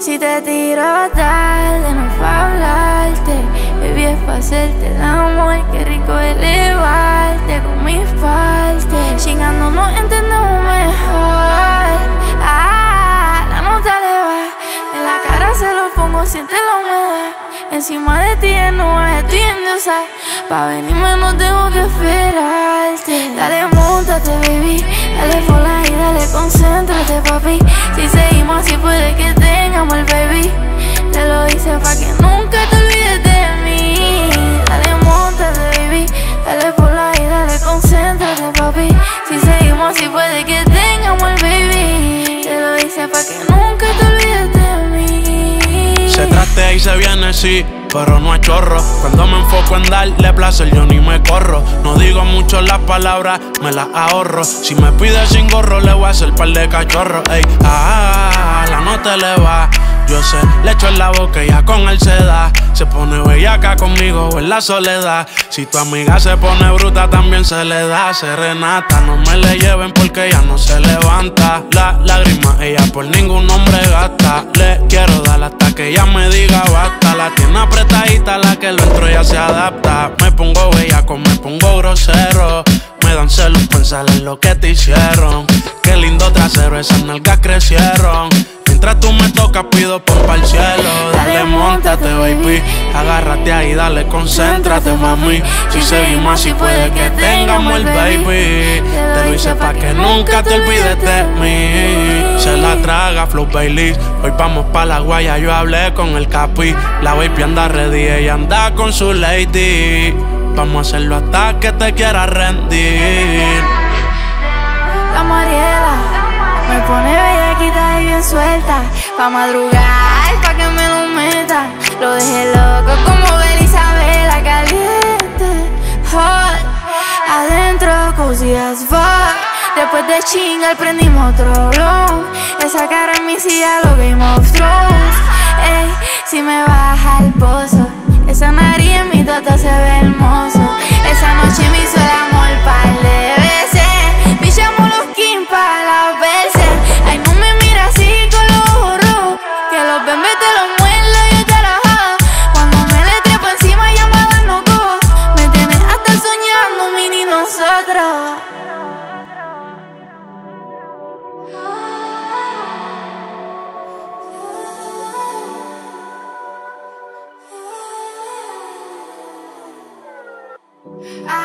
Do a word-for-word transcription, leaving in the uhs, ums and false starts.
Si te tiro tarde, no es pa' hablarte. Baby, es pa' hacerte el amor. Qué rico elevarte con mis partes. Chingando nos entendemos mejor. Ah, la nota le va. En la cara se lo pongo, siente la humedad. Encima de ti es nube, estoy endiosa. Pa' venirme no tengo que esperarte. Dale, móntate, baby. Dale por la y dale, concéntrate, papi. Si seguimos así puede que tengamos el baby. Te lo hice pa' que nunca te olvides de mí. Dale, móntate, baby. Dale por la y dale, concéntrate, papi. Si seguimos así puede que tengamos el baby. Te lo hice pa' que nunca te olvides de mí. Se trate y se viene, sí, pero no a chorro. Cuando me enfoco en darle placer yo ni me corro. No digo mucho las palabras, me las ahorro. Si me pide sin gorro le voy a hacer par de cachorros. Ey, ah, la nota le va. Yo sé, le echo en la boca y ya con él se da. Se pone bellaca conmigo o en la soledad. Si tu amiga se pone bruta también se le da serenata. No me le lleven porque ella no se levanta. La lágrima ella por ningún hombre gasta. Le quiero dar hasta que ella me diga basta. La tiene apretadita, la que lo entro ya se adapta. Me pongo bellaco, me pongo grosero. Me dan celos pensar en lo que te hicieron. Qué lindo trasero, esas nalgas crecieron. Mientras tú me tocas pido por pa'l cielo. Dale, móntate, baby. Agárrate ahí, dale, concéntrate, mami. Si seguimos así puede que tengamos el baby. Te lo hice pa' que nunca te olvides de mí. Se la traga Flow Baileys. Hoy vamos pa' la guaya, yo hablé con el capi. La baby anda ready, ella anda con su lady. Vamos a hacerlo hasta que te quieras rendir. La Mariela me pone bellaquita y bien suelta. Pa' madrugar, pa' que me lo meta. Lo dejé loco como ver Isabela caliente. Hot, adentro cozy as fuck. Después de chingar prendimos otro blog. Esa cara en mi silla lo Game of Thrones. Ey, si me baja el pozo. Esa nariz en mi tota se ve hermoso. Esa noche me hizo el amor par de veces. Pillamos los Kim pa' las veces. Ay, no me mira así con los ojos rojos. Que los bebés te los muerdo y yo te la jodo. Cuando me le trepo encima llamadas no cojo. Me tienes hasta soñando, mini nosotros. I